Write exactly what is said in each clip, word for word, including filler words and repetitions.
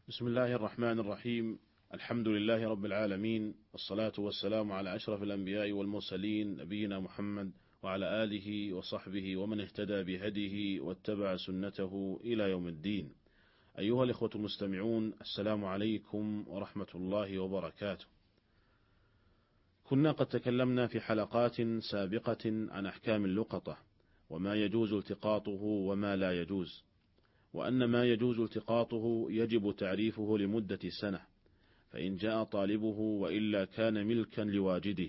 بسم الله الرحمن الرحيم. الحمد لله رب العالمين، والصلاة والسلام على أشرف الأنبياء والمرسلين، نبينا محمد وعلى آله وصحبه ومن اهتدى بهديه واتبع سنته إلى يوم الدين. أيها الإخوة المستمعون، السلام عليكم ورحمة الله وبركاته. كنا قد تكلمنا في حلقات سابقة عن أحكام اللقطة وما يجوز التقاطه وما لا يجوز، وأن ما يجوز التقاطه يجب تعريفه لمدة سنة، فإن جاء طالبه وإلا كان ملكا لواجده.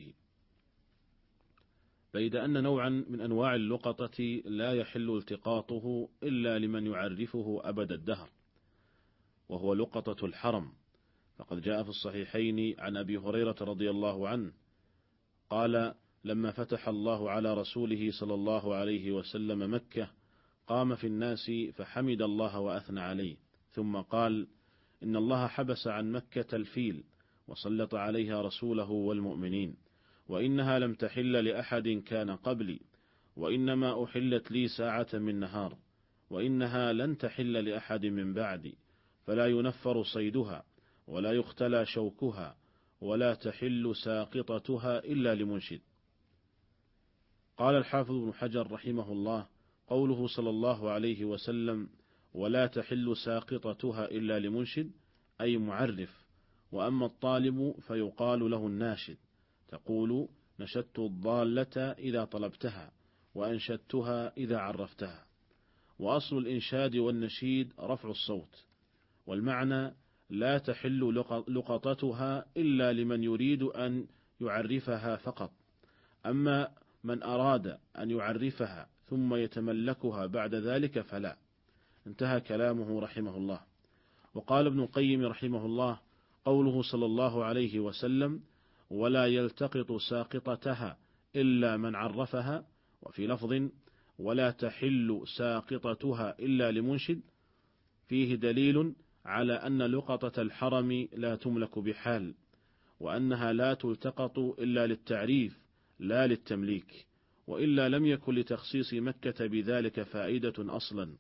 بيد أن نوعا من أنواع اللقطة لا يحل التقاطه إلا لمن يعرفه أبد الدهر، وهو لقطة الحرم. فقد جاء في الصحيحين عن أبي هريرة رضي الله عنه قال: لما فتح الله على رسوله صلى الله عليه وسلم مكة قام في الناس فحمد الله وأثنى عليه، ثم قال: إن الله حبس عن مكة الفيل وسلط عليها رسوله والمؤمنين، وإنها لم تحل لأحد كان قبلي، وإنما أحلت لي ساعة من نهار، وإنها لن تحل لأحد من بعدي، فلا ينفر صيدها ولا يختلى شوكها ولا تحل ساقطتها إلا لمنشد. قال الحافظ ابن حجر رحمه الله: قوله صلى الله عليه وسلم ولا تحل ساقطتها إلا لمنشد أي معرف، وأما الطالب فيقال له الناشد، تقول: نشدت الضالة إذا طلبتها وأنشدتها إذا عرفتها. وأصل الإنشاد والنشيد رفع الصوت، والمعنى لا تحل لقطتها إلا لمن يريد أن يعرفها فقط، أما من أراد أن يعرفها ثم يتملكها بعد ذلك فلا. انتهى كلامه رحمه الله. وقال ابن القيم رحمه الله: قوله صلى الله عليه وسلم ولا يلتقط ساقطتها إلا من عرفها، وفي لفظ ولا تحل ساقطتها إلا لمنشد، فيه دليل على أن لقطة الحرم لا تملك بحال، وأنها لا تلتقط إلا للتعريف لا للتمليك، وإلا لم يكن لتخصيص مكة بذلك فائدة أصلا.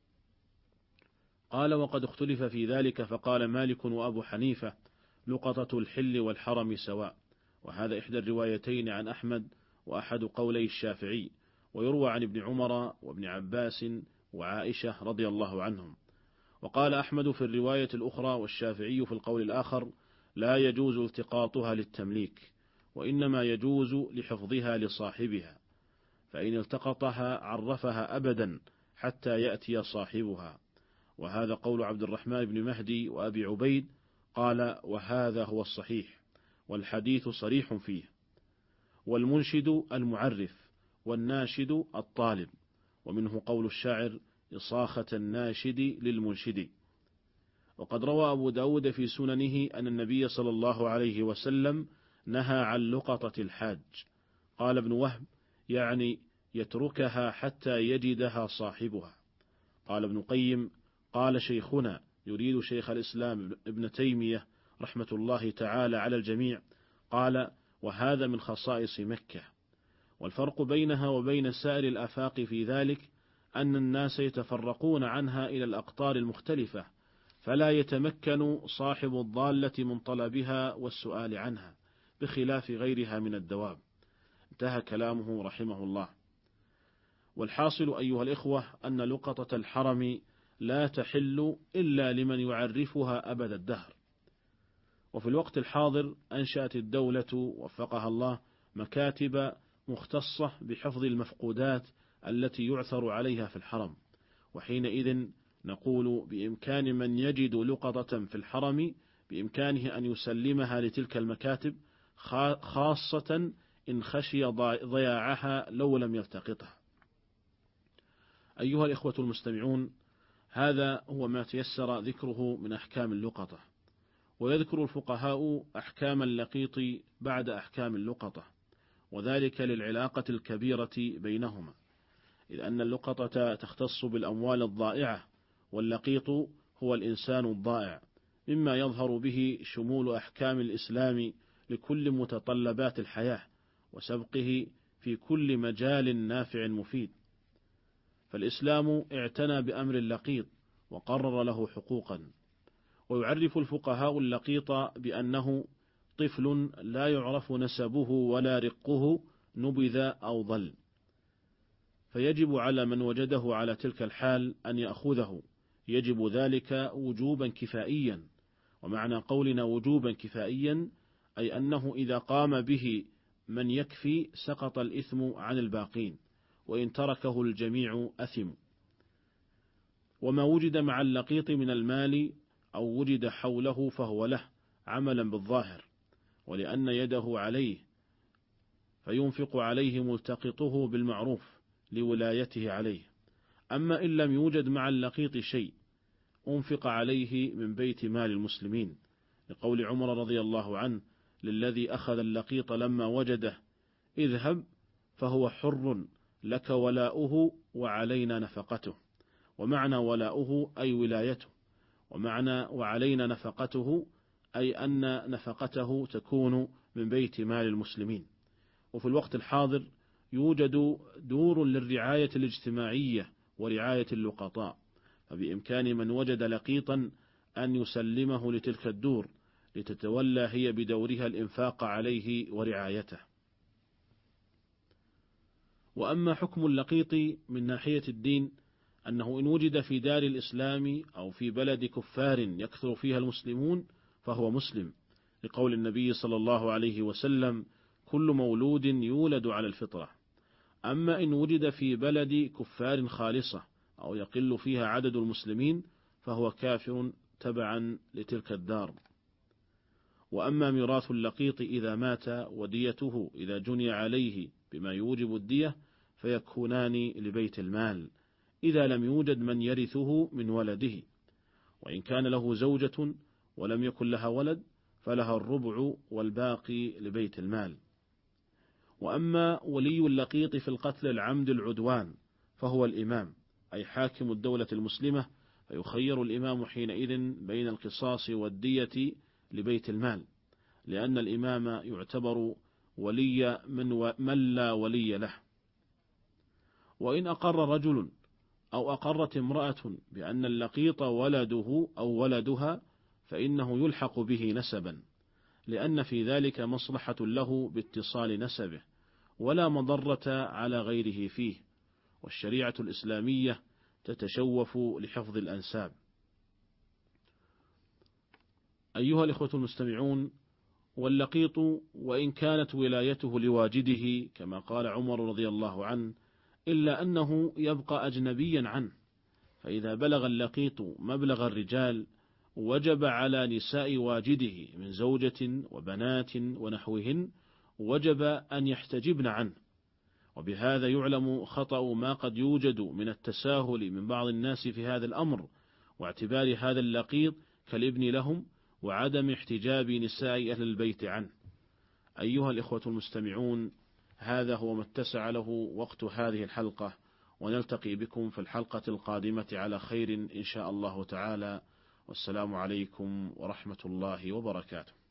قال: وقد اختلف في ذلك، فقال مالك وأبو حنيفة: لقطة الحل والحرم سواء، وهذا إحدى الروايتين عن أحمد وأحد قولي الشافعي، ويروى عن ابن عمر وابن عباس وعائشة رضي الله عنهم. وقال أحمد في الرواية الأخرى والشافعي في القول الآخر: لا يجوز التقاطها للتمليك، وإنما يجوز لحفظها لصاحبها، فإن التقطها عرفها أبدا حتى يأتي صاحبها. وهذا قول عبد الرحمن بن مهدي وأبي عبيد. قال: وهذا هو الصحيح، والحديث صريح فيه. والمنشد المعرف، والناشد الطالب، ومنه قول الشاعر: إصاخة الناشد للمنشد. وقد روى أبو داود في سننه أن النبي صلى الله عليه وسلم نهى عن لقطة الحاج. قال ابن وهب: يعني يتركها حتى يجدها صاحبها. قال ابن قيم: قال شيخنا، يريد شيخ الإسلام ابن تيمية رحمة الله تعالى على الجميع، قال: وهذا من خصائص مكة. والفرق بينها وبين سائر الآفاق في ذلك أن الناس يتفرقون عنها إلى الأقطار المختلفة، فلا يتمكن صاحب الضالة من طلبها والسؤال عنها، بخلاف غيرها من الدواب. انتهى كلامه رحمه الله. والحاصل أيها الإخوة أن لقطة الحرم لا تحل إلا لمن يعرفها أبد الدهر. وفي الوقت الحاضر أنشأت الدولة وفقها الله مكاتب مختصة بحفظ المفقودات التي يعثر عليها في الحرم، وحينئذ نقول بإمكان من يجد لقطة في الحرم بإمكانه أن يسلمها لتلك المكاتب، خاصة إن خشي ضياعها لو لم يلتقطها. أيها الإخوة المستمعون، هذا هو ما تيسر ذكره من أحكام اللقطة. ويذكر الفقهاء أحكام اللقيط بعد أحكام اللقطة، وذلك للعلاقة الكبيرة بينهما، إذ أن اللقطة تختص بالأموال الضائعة، واللقيط هو الإنسان الضائع، مما يظهر به شمول أحكام الإسلام لكل متطلبات الحياة وسبقه في كل مجال نافع مفيد. فالإسلام اعتنى بأمر اللقيط وقرر له حقوقا، ويعرف الفقهاء اللقيط بأنه طفل لا يعرف نسبه ولا رقه نبذ أو ضل، فيجب على من وجده على تلك الحال أن يأخذه، يجب ذلك وجوبا كفائيا. ومعنى قولنا وجوبا كفائيا أي أنه إذا قام به من يكفي سقط الإثم عن الباقين، وإن تركه الجميع أثم. وما وجد مع اللقيط من المال أو وجد حوله فهو له عملا بالظاهر، ولأن يده عليه فينفق عليه ملتقطه بالمعروف لولايته عليه. أما إن لم يوجد مع اللقيط شيء أنفق عليه من بيت مال المسلمين، لقول عمر رضي الله عنه للذي أخذ اللقيط لما وجده: اذهب فهو حر لك ولاؤه وعلينا نفقته. ومعنى ولاؤه أي ولايته، ومعنى وعلينا نفقته أي أن نفقته تكون من بيت مال المسلمين. وفي الوقت الحاضر يوجد دور للرعاية الاجتماعية ورعاية اللقطاء، فبإمكان من وجد لقيطا أن يسلمه لتلك الدور لتتولى هي بدورها الإنفاق عليه ورعايته. وأما حكم اللقيط من ناحية الدين أنه إن وجد في دار الإسلام أو في بلد كفار يكثر فيها المسلمون فهو مسلم، لقول النبي صلى الله عليه وسلم: كل مولود يولد على الفطرة. أما إن وجد في بلد كفار خالصة أو يقل فيها عدد المسلمين فهو كافر تبعا لتلك الدار. وأما ميراث اللقيط إذا مات وديته إذا جني عليه بما يوجب الدية فيكونان لبيت المال إذا لم يوجد من يرثه من ولده، وإن كان له زوجة ولم يكن لها ولد فلها الربع والباقي لبيت المال. وأما ولي اللقيط في القتل العمد العدوان فهو الإمام أي حاكم الدولة المسلمة، فيخير الإمام حينئذ بين القصاص والدية لبيت المال، لأن الإمام يعتبر ولي من, و... من لا ولي له. وإن أقر رجل أو أقرت امرأة بأن اللقيط ولده أو ولدها فإنه يلحق به نسبا، لأن في ذلك مصلحة له باتصال نسبه ولا مضرة على غيره فيه، والشريعة الإسلامية تتشوف لحفظ الأنساب. أيها الإخوة المستمعون، واللقيط وإن كانت ولايته لواجده كما قال عمر رضي الله عنه إلا أنه يبقى أجنبيا عنه، فإذا بلغ اللقيط مبلغ الرجال وجب على نساء واجده من زوجة وبنات ونحوهن وجب أن يحتجبن عنه. وبهذا يعلم خطأ ما قد يوجد من التساهل من بعض الناس في هذا الأمر، واعتبار هذا اللقيط كالابن لهم وعدم احتجاب نساء أهل البيت عنه. أيها الإخوة المستمعون، هذا هو ما اتسع له وقت هذه الحلقة، ونلتقي بكم في الحلقة القادمة على خير إن شاء الله تعالى، والسلام عليكم ورحمة الله وبركاته.